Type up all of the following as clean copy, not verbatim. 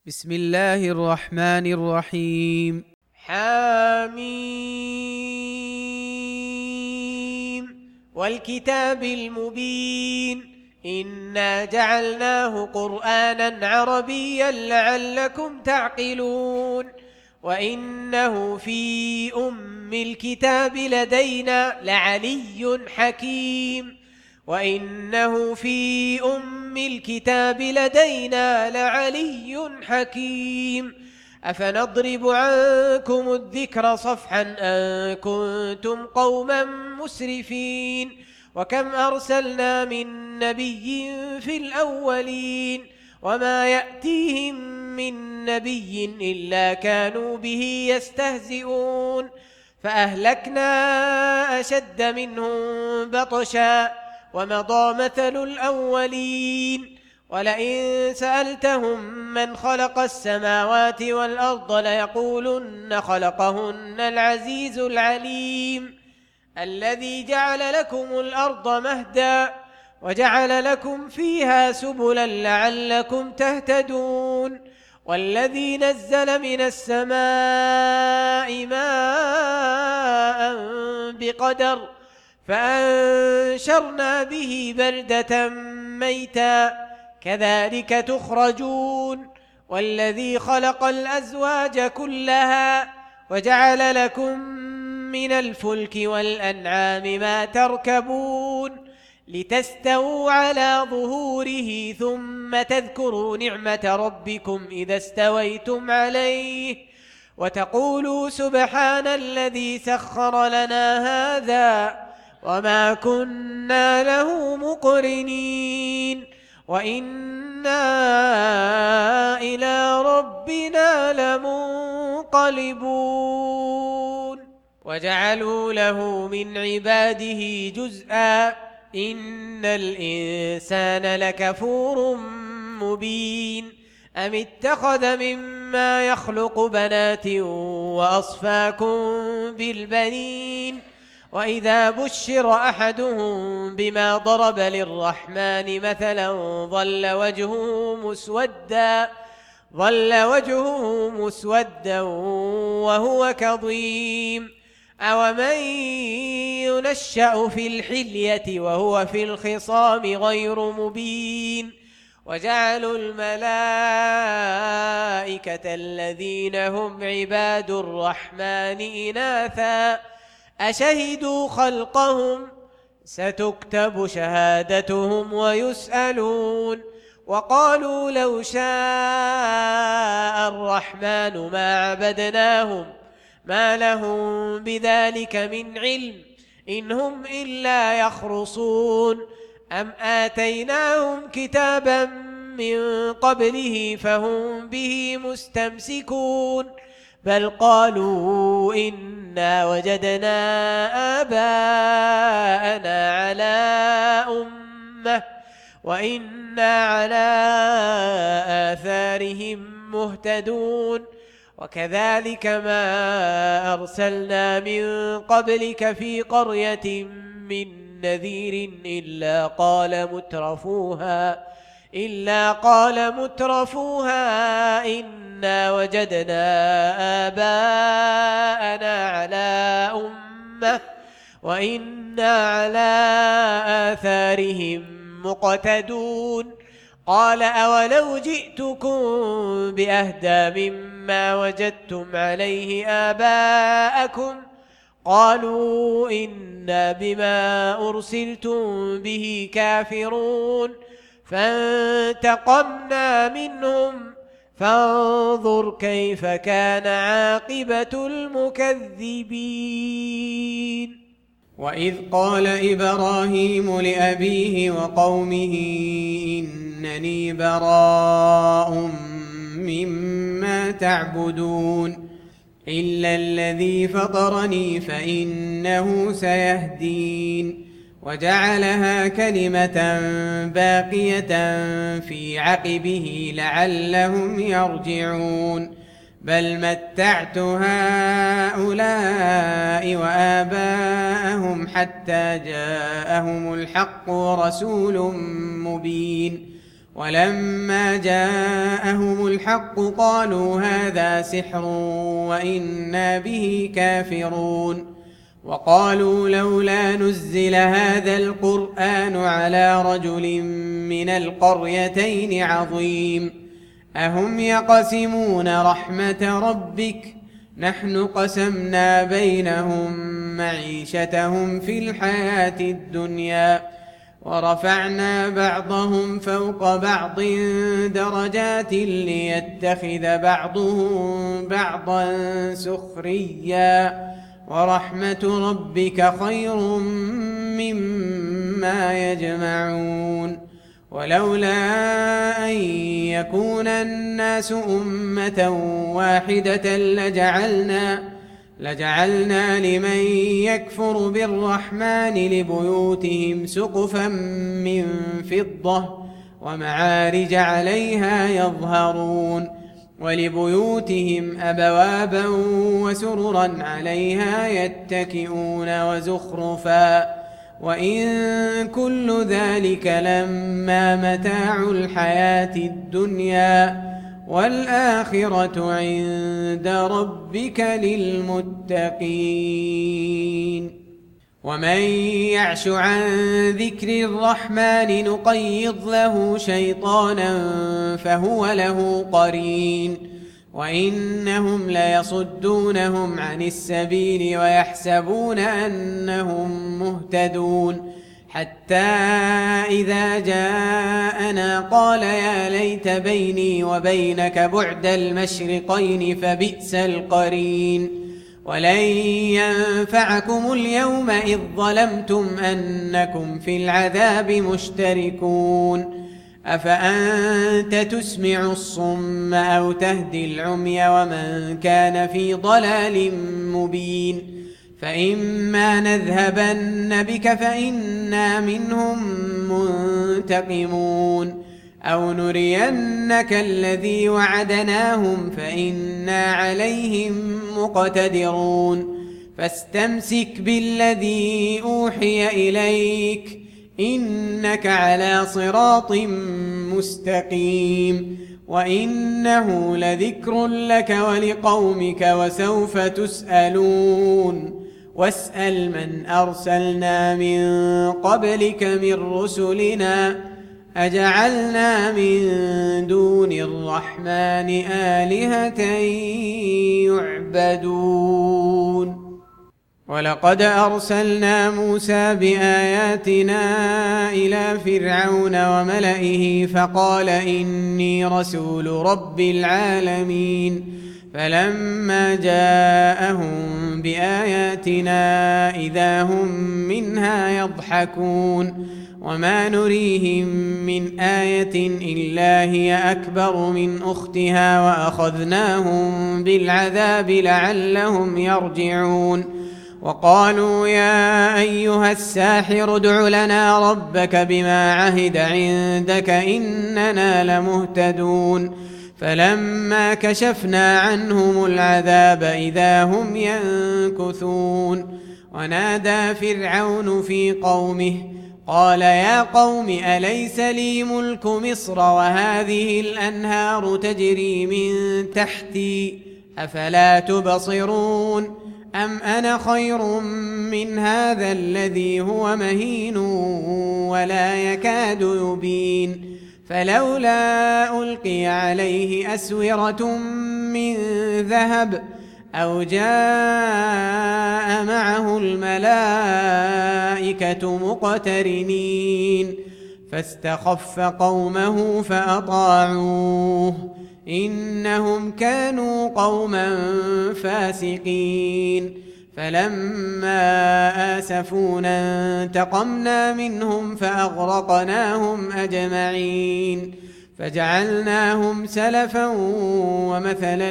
بسم الله الرحمن الرحيم. حميم والكتاب المبين إنا جعلناه قرآنا عربيا لعلكم تعقلون وإنه في أم الكتاب لدينا لعلي حكيم وإنه في أم الكتاب لدينا لعلي حكيم أفنضرب عنكم الذكر صفحا أن كنتم قوما مسرفين وكم أرسلنا من نبي في الأولين وما يأتيهم من نبي إلا كانوا به يستهزئون فأهلكنا أشد منهم بطشا ومضى مثل الأولين ولئن سألتهم من خلق السماوات والأرض ليقولن خلقهن العزيز العليم الذي جعل لكم الأرض مهدا وجعل لكم فيها سبلا لعلكم تهتدون والذي نزل من السماء ماء بقدر فأنشرنا به بلدة ميتا كذلك تخرجون والذي خلق الأزواج كلها وجعل لكم من الفلك والأنعام ما تركبون لتستووا على ظهوره ثم تذكروا نعمة ربكم إذا استويتم عليه وتقولوا سبحان الذي سخر لنا هذا وما كنا له مقرنين وإنا إلى ربنا لمنقلبون وجعلوا له من عباده جزءا إن الإنسان لكفور مبين أم اتخذ مما يخلق بنات وأصفاكم بالبنين وإذا بشر أحدهم بما ضرب للرحمن مثلا ظل وجهه مسودا وهو كظيم أومن ينشأ في الحلية وهو في الخصام غير مبين وجعلوا الملائكة الذين هم عباد الرحمن إناثا أشهدوا خلقهم ستكتب شهادتهم ويسألون وقالوا لو شاء الرحمن ما عبدناهم ما لهم بذلك من علم إن هم إلا يخرصون أم آتيناهم كتابا من قبله فهم به مستمسكون بل قالوا إنا وجدنا آباءنا على أمة وإنا على آثارهم مهتدون وكذلك ما أرسلنا من قبلك في قرية من نذير إلا قال مترفوها إنا وجدنا آباءنا على أمة وإنا على آثارهم مقتدون قال أولو جئتكم بأهدى مما وجدتم عليه آباءكم قالوا إنا بما أرسلتم به كافرون فانتقمنا منهم فانظر كيف كان عاقبة المكذبين وإذ قال إبراهيم لأبيه وقومه إنني براء مما تعبدون إلا الذي فطرني فإنه سيهدين وجعلها كلمة باقية في عقبه لعلهم يرجعون بل متعت هؤلاء وآباءهم حتى جاءهم الحق ورسول مبين ولما جاءهم الحق قالوا هذا سحر وإنا به كافرون وقالوا لولا نزل هذا القرآن على رجل من القريتين عظيم أهم يقسمون رحمة ربك نحن قسمنا بينهم معيشتهم في الحياة الدنيا ورفعنا بعضهم فوق بعض درجات ليتخذ بعضهم بعضا سخريا ورحمة ربك خير مما يجمعون ولولا أن يكون الناس أمة واحدة لجعلنا لمن يكفر بالرحمن لبيوتهم سقفا من فضة ومعارج عليها يظهرون ولبيوتهم أبوابا وسررا عليها يتكئون وزخرفا وإن كل ذلك لما متاع الحياة الدنيا والآخرة عند ربك للمتقين ومن يعش عن ذكر الرحمن نقيض له شيطانا فهو له قرين وإنهم ليصدونهم عن السبيل ويحسبون أنهم مهتدون حتى إذا جاءنا قال يا ليت بيني وبينك بعد المشرقين فبئس القرين ولن ينفعكم اليوم إذ ظلمتم أنكم في العذاب مشتركون أفأنت تسمع الصم أو تهدي العمي ومن كان في ضلال مبين فإما نذهبن بك فإنا منهم منتقمون أو نرينك الذي وعدناهم فإنا عليهم مقتدرون فاستمسك بالذي أوحي إليك إنك على صراط مستقيم وإنه لذكر لك ولقومك وسوف تسألون واسأل من أرسلنا من قبلك من رسلنا أجعلنا من دون الرحمن آلهة يعبدون ولقد أرسلنا موسى بآياتنا إلى فرعون وملئه فقال إني رسول رب العالمين فلما جاءهم بآياتنا إذا هم منها يضحكون وما نريهم من آية إلا هي أكبر من أختها وأخذناهم بالعذاب لعلهم يرجعون وقالوا يا أيها الساحر ادع لنا ربك بما عهد عندك إننا لمهتدون فلما كشفنا عنهم العذاب إذا هم ينكثون ونادى فرعون في قومه قال يا قوم أليس لي ملك مصر وهذه الأنهار تجري من تحتي أفلا تبصرون أم أنا خير من هذا الذي هو مهين ولا يكاد يبين فلولا ألقي عليه أسورة من ذهب أو جاء معه الملائكة مقترنين فاستخف قومه فأطاعوه إنهم كانوا قوما فاسقين فلما آسفونا انتقمنا منهم فأغرقناهم أجمعين فجعلناهم سلفا ومثلا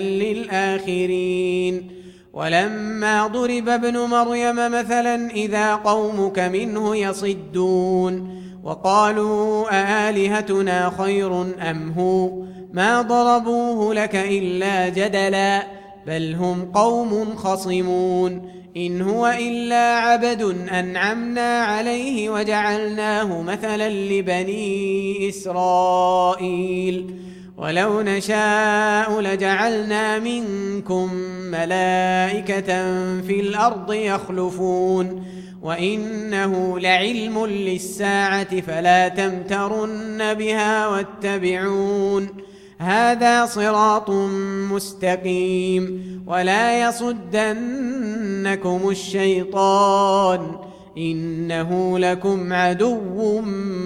للآخرين ولما ضرب ابن مريم مثلا إذا قومك منه يصدون وقالوا أآلهتنا خير أم هو ما ضربوه لك إلا جدلا بل هم قوم خصمون إن هو إلا عبد أنعمنا عليه وجعلناه مثلا لبني إسرائيل ولو نشاء لجعلنا منكم ملائكة في الأرض يخلفون وإنه لعلم للساعة فلا تمترن بها واتبعون هذا صراط مستقيم ولا يصدنكم الشيطان إنه لكم عدو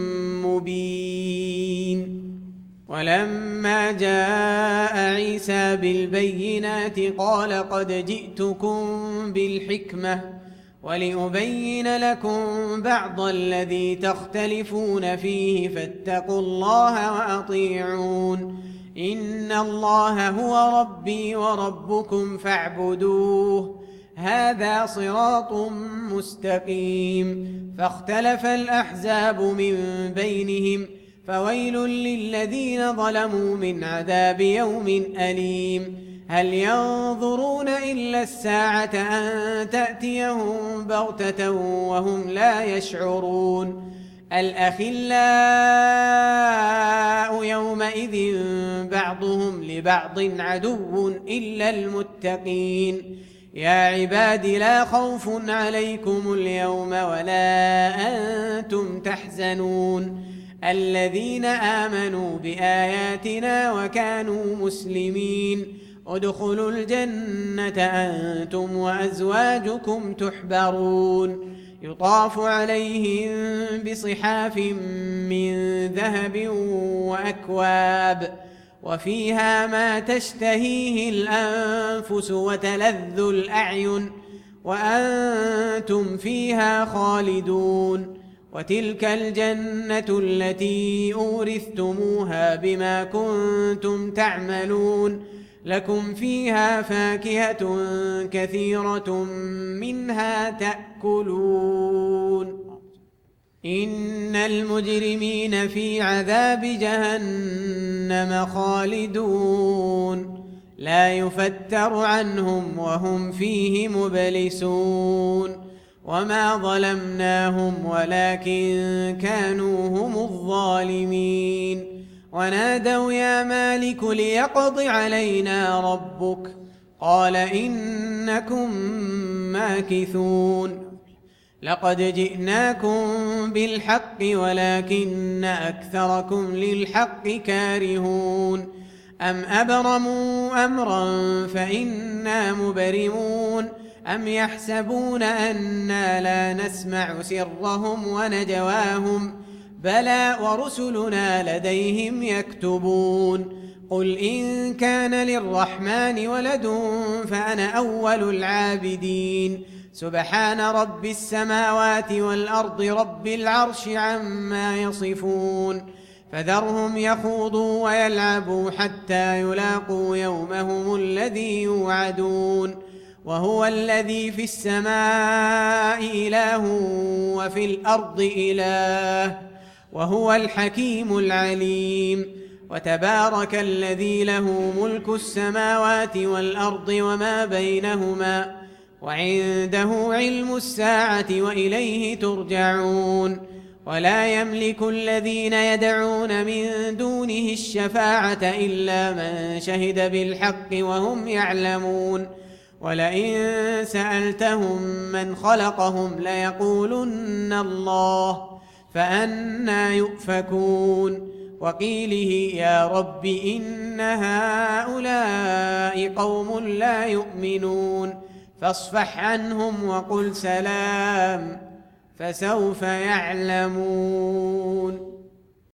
مبين. ولما جاء عيسى بالبينات قال قد جئتكم بالحكمة ولأبين لكم بعض الذي تختلفون فيه فاتقوا الله وأطيعون إن الله هو ربي وربكم فاعبدوه هذا صراط مستقيم. فاختلف الأحزاب من بينهم فويل للذين ظلموا من عذاب يوم أليم. هل ينظرون إلا الساعة أن تأتيهم بغتة وهم لا يشعرون الأخلاء يومئذ بعضهم لبعض عدو إلا المتقين. يا عباد لا خوف عليكم اليوم ولا أنتم تحزنون الذين آمنوا بآياتنا وكانوا مسلمين ادخلوا الجنة أنتم وأزواجكم تحبرون يطاف عليهم بصحاف من ذهب وأكواب وفيها ما تشتهيه الأنفس وتلذ الأعين وأنتم فيها خالدون وتلك الجنة التي أورثتموها بما كنتم تعملون لكم فيها فاكهة كثيرة منها تأكلون إن المجرمين في عذاب جهنم خالدون لا يفتر عنهم وهم فيه مبلسون وما ظلمناهم ولكن كانوا هم الظالمين ونادوا يا مالك ليقض علينا ربك قال إنكم ماكثون لقد جئناكم بالحق ولكن أكثركم للحق كارهون أم أبرموا أمرا فإنا مبرمون أم يحسبون أنا لا نسمع سرهم ونجواهم بلى ورسلنا لديهم يكتبون قل إن كان للرحمن ولد فأنا أول العابدين سبحان رب السماوات والأرض رب العرش عما يصفون فذرهم يخوضوا ويلعبوا حتى يلاقوا يومهم الذي يوعدون وهو الذي في السماء إله وفي الأرض إله وهو الحكيم العليم وتبارك الذي له ملك السماوات والأرض وما بينهما وعنده علم الساعة وإليه ترجعون ولا يملك الذين يدعون من دونه الشفاعة إلا من شهد بالحق وهم يعلمون ولئن سألتهم من خلقهم ليقولن الله فأنى يؤفكون وقيله يا رب إن هؤلاء قوم لا يؤمنون فاصفح عنهم وقل سلام فسوف يعلمون.